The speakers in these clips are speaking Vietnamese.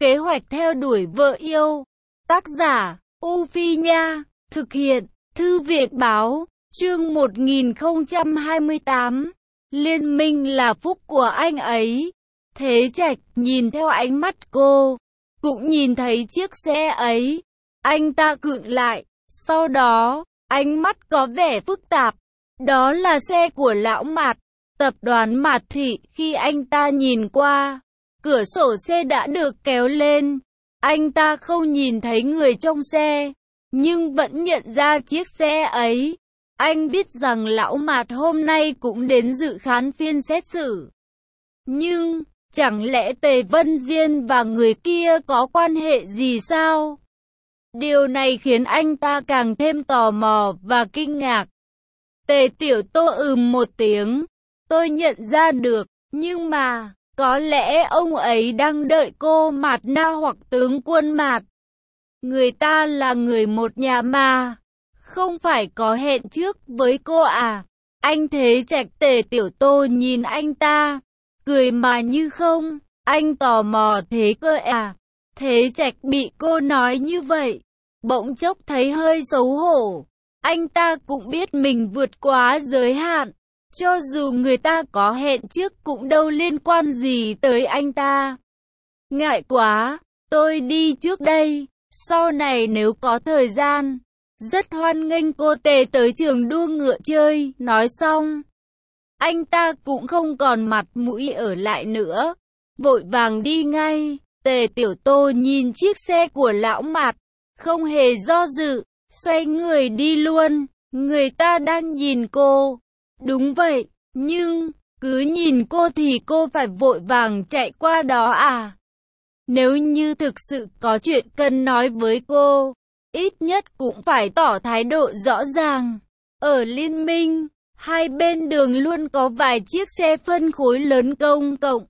Kế hoạch theo đuổi vợ yêu. Tác giả, U Phi Nha. Thực hiện, Thư viện Báo. Chương 1028. Liên minh là phúc của anh ấy. Thế Trạch nhìn theo ánh mắt cô, cũng nhìn thấy chiếc xe ấy. Anh ta khựng lại, sau đó, ánh mắt có vẻ phức tạp. Đó là xe của lão Mạt, tập đoàn Mạt Thị. Khi anh ta nhìn qua, cửa sổ xe đã được kéo lên. Anh ta không nhìn thấy người trong xe, nhưng vẫn nhận ra chiếc xe ấy. Anh biết rằng lão Mạt hôm nay cũng đến dự khán phiên xét xử. Nhưng, chẳng lẽ Tề Vân Diên và người kia có quan hệ gì sao? Điều này khiến anh ta càng thêm tò mò và kinh ngạc. Tề Tiểu Tô một tiếng. Tôi nhận ra được, nhưng mà, có lẽ ông ấy đang đợi cô Mạt Na hoặc tướng quân Mạt. Người ta là người một nhà mà, không phải có hẹn trước với cô à? Anh Thế Trạch. Tề Tiểu Tô nhìn anh ta, cười mà như không. Anh tò mò thế cơ à? Thế Trạch bị cô nói như vậy, bỗng chốc thấy hơi xấu hổ. Anh ta cũng biết mình vượt quá giới hạn. Cho dù người ta có hẹn trước cũng đâu liên quan gì tới anh ta. Ngại quá, tôi đi trước đây. Sau này nếu có thời gian, rất hoan nghênh cô Tề tới trường đua ngựa chơi. Nói xong, anh ta cũng không còn mặt mũi ở lại nữa, vội vàng đi ngay. Tề Tiểu Tô nhìn chiếc xe của lão Mạt, không hề do dự, xoay người đi luôn. Người ta đang nhìn cô. Đúng vậy, nhưng, cứ nhìn cô thì cô phải vội vàng chạy qua đó à? Nếu như thực sự có chuyện cần nói với cô, ít nhất cũng phải tỏ thái độ rõ ràng. Ở liên minh, hai bên đường luôn có vài chiếc xe phân khối lớn công cộng.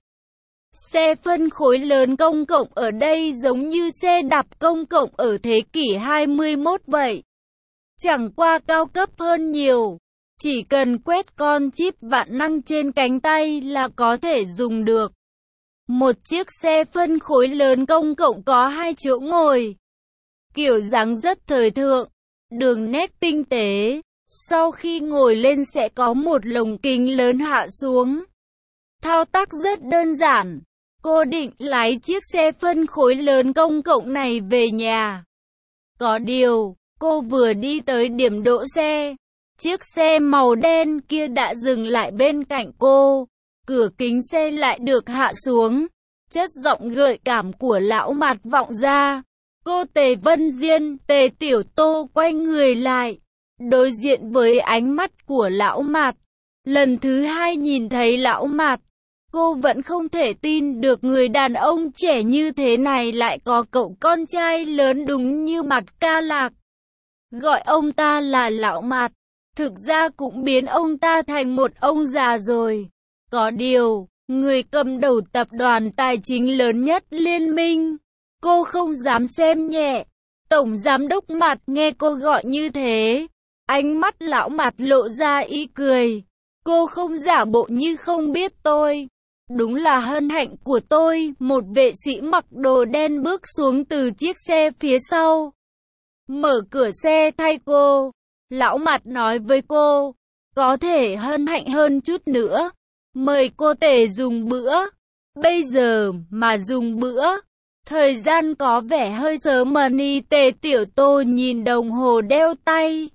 Xe phân khối lớn công cộng ở đây giống như xe đạp công cộng ở thế kỷ 21 vậy. Chẳng qua cao cấp hơn nhiều. Chỉ cần quét con chip vạn năng trên cánh tay là có thể dùng được. Một chiếc xe phân khối lớn công cộng có 2 chỗ ngồi. Kiểu dáng rất thời thượng, đường nét tinh tế. Sau khi ngồi lên sẽ có một lồng kính lớn hạ xuống. Thao tác rất đơn giản. Cô định lái chiếc xe phân khối lớn công cộng này về nhà. Có điều, cô vừa đi tới điểm đỗ xe, chiếc xe màu đen kia đã dừng lại bên cạnh cô. Cửa kính xe lại được hạ xuống. Chất giọng gợi cảm của lão Mạt vọng ra. Cô Tề Vân Diên. Tề Tiểu Tô quay người lại, đối diện với ánh mắt của lão Mạt. Lần thứ hai nhìn thấy lão Mạt, cô vẫn không thể tin được người đàn ông trẻ như thế này lại có cậu con trai lớn đúng như Mạt Ca Lạc. Gọi ông ta là lão Mạt, thực ra cũng biến ông ta thành một ông già rồi. Có điều, người cầm đầu tập đoàn tài chính lớn nhất liên minh, cô không dám xem nhẹ. Tổng giám đốc Mạt nghe cô gọi như thế, ánh mắt lão Mạt lộ ra ý cười. Cô không giả bộ như không biết tôi. Đúng là hân hạnh của tôi. Một vệ sĩ mặc đồ đen bước xuống từ chiếc xe phía sau, mở cửa xe thay cô. Lão Mạt nói với cô, có thể hân hạnh hơn chút nữa, mời cô Tề dùng bữa. Bây giờ mà dùng bữa, thời gian có vẻ hơi sớm mà ni. Tề Tiểu Tô nhìn đồng hồ đeo tay.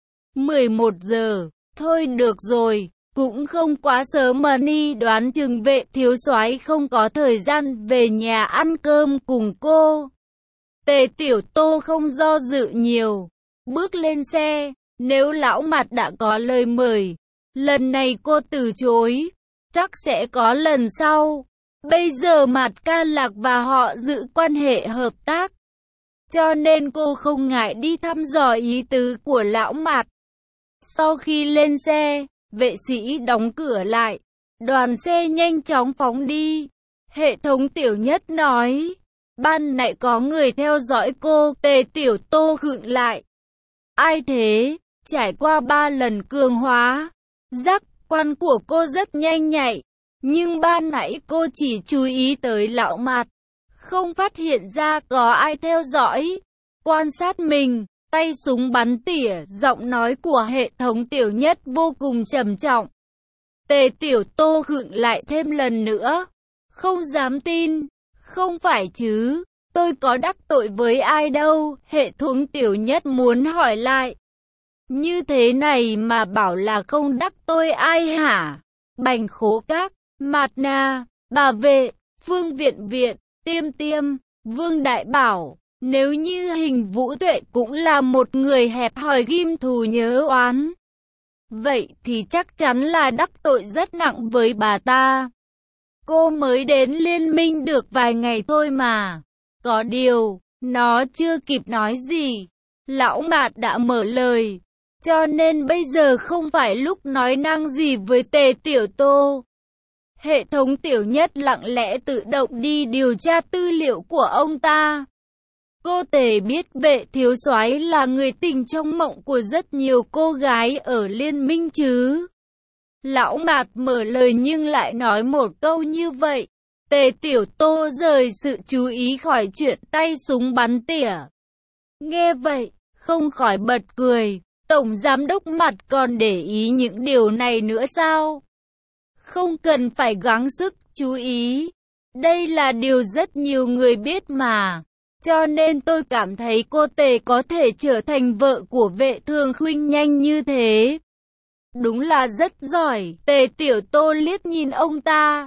11 giờ, thôi được rồi, cũng không quá sớm mà ni. Đoán chừng vệ thiếu soái không có thời gian về nhà ăn cơm cùng cô. Tề Tiểu Tô không do dự nhiều, bước lên xe. Nếu lão Mạt đã có lời mời, lần này cô từ chối, chắc sẽ có lần sau. Bây giờ Mạt Ca Lạc và họ giữ quan hệ hợp tác, cho nên cô không ngại đi thăm dò ý tứ của lão Mạt. Sau khi lên xe, vệ sĩ đóng cửa lại, đoàn xe nhanh chóng phóng đi. Hệ thống Tiểu Nhất nói, ban nãy có người theo dõi cô. Tề Tiểu Tô khựng lại. Ai thế? Trải qua 3 lần cường hóa, giác quan của cô rất nhanh nhạy, nhưng ban nãy cô chỉ chú ý tới lão Mạt, không phát hiện ra có ai theo dõi, quan sát mình. Tay súng bắn tỉa, giọng nói của hệ thống Tiểu Nhất vô cùng trầm trọng. Tề Tiểu Tô khựng lại thêm lần nữa. Không dám tin, không phải chứ, tôi có đắc tội với ai đâu, hệ thống Tiểu Nhất muốn hỏi lại. Như thế này mà bảo là không đắc tội ai hả? Bành Khố Các, Mạt Na, Bà Vệ, Phương Viện Viện, Tiêm Tiêm, Vương Đại Bảo. Nếu như Hình Vũ Tuệ cũng là một người hẹp hòi ghim thù nhớ oán, vậy thì chắc chắn là đắc tội rất nặng với bà ta. Cô mới đến liên minh được vài ngày thôi mà. Có điều, nó chưa kịp nói gì, Lão Mạt đã mở lời. Cho nên bây giờ không phải lúc nói năng gì với Tề Tiểu Tô. Hệ thống Tiểu Nhất lặng lẽ tự động đi điều tra tư liệu của ông ta. Cô Tề biết Vệ thiếu soái là người tình trong mộng của rất nhiều cô gái ở liên minh chứ. Lão Mạt mở lời nhưng lại nói một câu như vậy. Tề Tiểu Tô rời sự chú ý khỏi chuyện tay súng bắn tỉa. Nghe vậy, không khỏi bật cười. Tổng giám đốc Mạt còn để ý những điều này nữa sao? Không cần phải gắng sức chú ý. Đây là điều rất nhiều người biết mà. Cho nên tôi cảm thấy cô Tề có thể trở thành vợ của Vệ Thường Khuynh nhanh như thế. Đúng là rất giỏi. Tề Tiểu Tô liếc nhìn ông ta.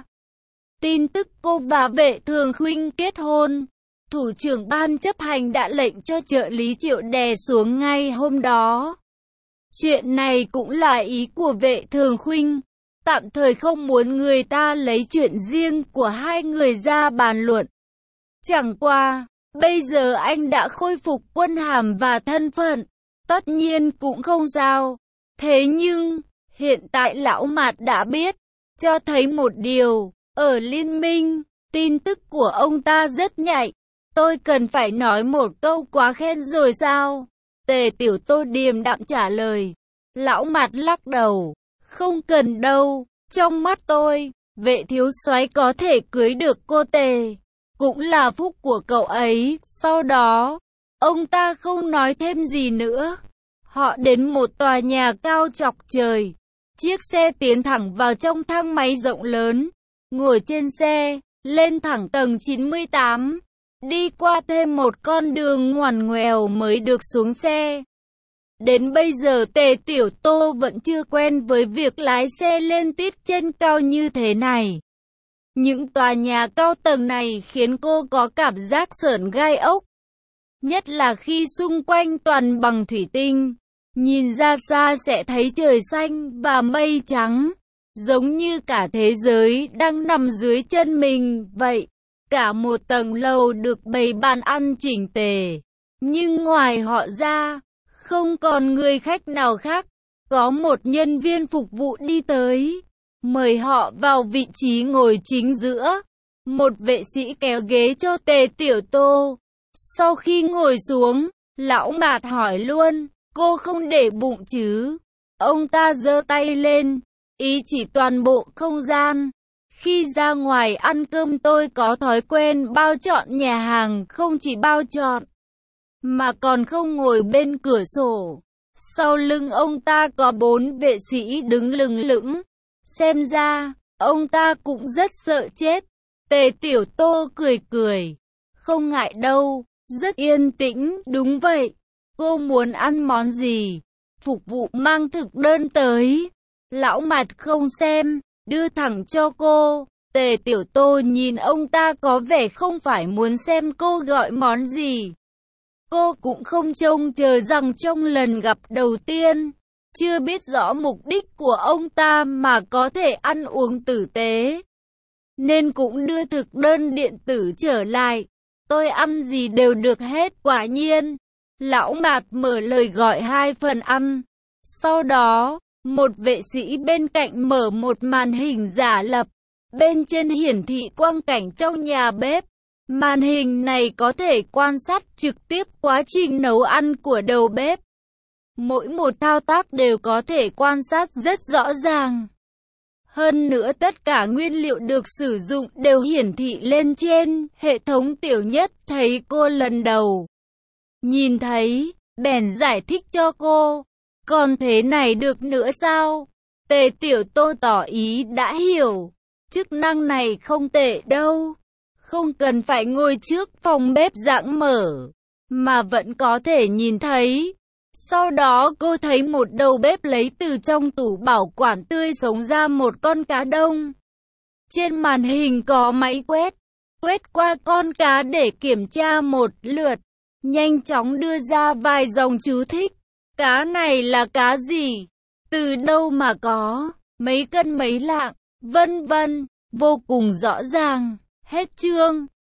Tin tức cô và Vệ Thường Khuynh kết hôn, thủ trưởng ban chấp hành đã lệnh cho trợ lý Triệu đè xuống ngay hôm đó. Chuyện này cũng là ý của Vệ Thường Khuynh, tạm thời không muốn người ta lấy chuyện riêng của hai người ra bàn luận. Chẳng qua, bây giờ anh đã khôi phục quân hàm và thân phận, tất nhiên cũng không sao. Thế nhưng, hiện tại Lão Mạt đã biết, cho thấy một điều, ở liên minh, tin tức của ông ta rất nhạy. Tôi cần phải nói một câu quá khen rồi sao? Tề Tiểu Tô điềm đạm trả lời. Lão Mạt lắc đầu. Không cần đâu, trong mắt tôi, Vệ thiếu soái có thể cưới được cô Tề, cũng là phúc của cậu ấy. Sau đó, ông ta không nói thêm gì nữa. Họ đến một tòa nhà cao chọc trời. Chiếc xe tiến thẳng vào trong thang máy rộng lớn. Ngồi trên xe, lên thẳng tầng 98. Đi qua thêm một con đường ngoằn ngoèo mới được xuống xe. Đến bây giờ Tề Tiểu Tô vẫn chưa quen với việc lái xe lên tít trên cao như thế này. Những tòa nhà cao tầng này khiến cô có cảm giác sởn gai ốc. Nhất là khi xung quanh toàn bằng thủy tinh. Nhìn ra xa sẽ thấy trời xanh và mây trắng. Giống như cả thế giới đang nằm dưới chân mình vậy. Cả một tầng lầu được bày bàn ăn chỉnh tề. Nhưng ngoài họ ra, không còn người khách nào khác. Có một nhân viên phục vụ đi tới, mời họ vào vị trí ngồi chính giữa. Một vệ sĩ kéo ghế cho Tề Tiểu Tô. Sau khi ngồi xuống, Lão Mạt hỏi luôn, cô không để bụng chứ? Ông ta giơ tay lên, ý chỉ toàn bộ không gian. Khi ra ngoài ăn cơm tôi có thói quen bao chọn nhà hàng, không chỉ bao chọn, mà còn không ngồi bên cửa sổ. Sau lưng ông ta có 4 vệ sĩ đứng lừng lững. Xem ra, ông ta cũng rất sợ chết. Tề Tiểu Tô cười cười. Không ngại đâu, rất yên tĩnh, đúng vậy. Cô muốn ăn món gì? Phục vụ mang thực đơn tới. Lão Mạt không xem, đưa thẳng cho cô. Tề Tiểu Tô nhìn ông ta có vẻ không phải muốn xem cô gọi món gì. Cô cũng không trông chờ rằng trong lần gặp đầu tiên, chưa biết rõ mục đích của ông ta mà có thể ăn uống tử tế, nên cũng đưa thực đơn điện tử trở lại. Tôi ăn gì đều được hết. Quả nhiên, Lão Mạt mở lời gọi 2 phần ăn. Sau đó, một vệ sĩ bên cạnh mở một màn hình giả lập. Bên trên hiển thị quang cảnh trong nhà bếp. Màn hình này có thể quan sát trực tiếp quá trình nấu ăn của đầu bếp. Mỗi một thao tác đều có thể quan sát rất rõ ràng. Hơn nữa tất cả nguyên liệu được sử dụng đều hiển thị lên trên hệ thống. Tiểu Nhất thấy cô lần đầu nhìn thấy, bèn giải thích cho cô. Còn thế này được nữa sao? Tề Tiểu Tô tỏ ý đã hiểu. Chức năng này không tệ đâu. Không cần phải ngồi trước phòng bếp rạng mở, mà vẫn có thể nhìn thấy. Sau đó cô thấy một đầu bếp lấy từ trong tủ bảo quản tươi sống ra một con cá đông. Trên màn hình có máy quét qua con cá để kiểm tra một lượt, nhanh chóng đưa ra vài dòng chú thích. Cá này là cá gì? Từ đâu mà có? Mấy cân mấy lạng? Vân vân, vô cùng rõ ràng. Hết chương.